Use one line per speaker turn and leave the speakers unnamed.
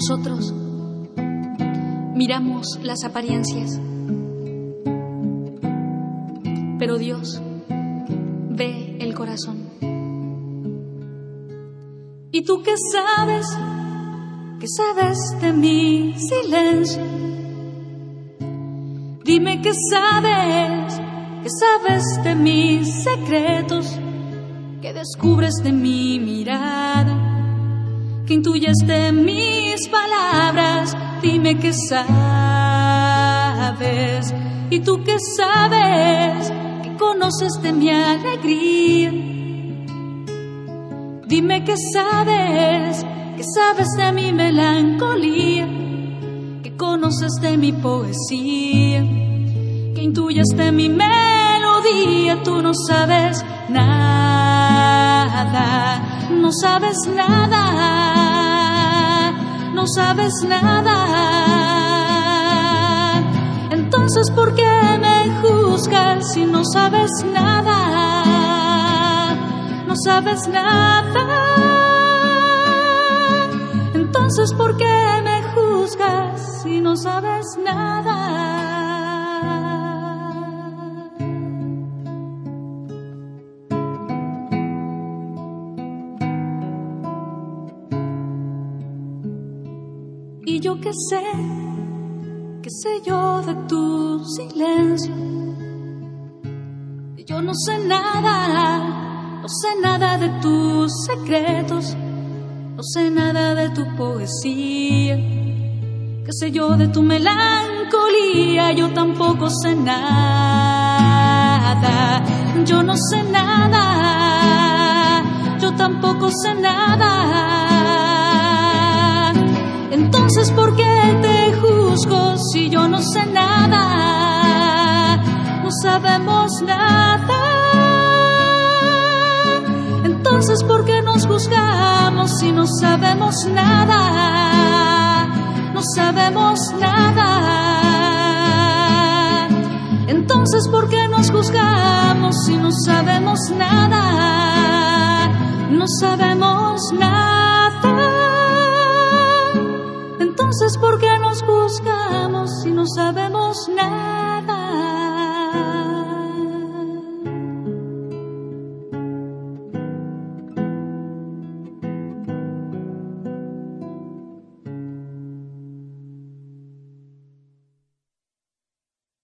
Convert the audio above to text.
Nosotros miramos las apariencias, pero Dios ve el corazón. ¿Y tú qué sabes? ¿Qué sabes de mi silencio? Dime qué sabes de mis secretos, qué descubres de mi mirada, qué intuyes de mis palabras. Dime qué sabes. ¿Y tú qué sabes? ¿Qué conoces de mi alegría? Dime qué sabes de mi melancolía, qué conoces de mi poesía, qué intuyes de mi melodía. Tú no sabes nada, no sabes nada, no sabes nada. Entonces, ¿por qué me juzgas si no sabes nada? No sabes nada. Entonces, ¿por qué me juzgas si no sabes nada? Y yo qué sé yo de tu silencio. Y yo no sé nada de tus secretos. No sé nada de tu poesía, qué sé yo de tu melancolía. Yo tampoco sé nada, yo no sé nada, yo tampoco sé nada. Entonces, ¿por qué te juzgo si yo no sé nada? No sabemos nada. Entonces, ¿por qué nos juzgamos si no sabemos nada? No sabemos nada. Entonces, ¿por qué nos juzgamos si no sabemos nada? No sabemos nada. Entonces, ¿por qué nos juzgamos si no sabemos nada?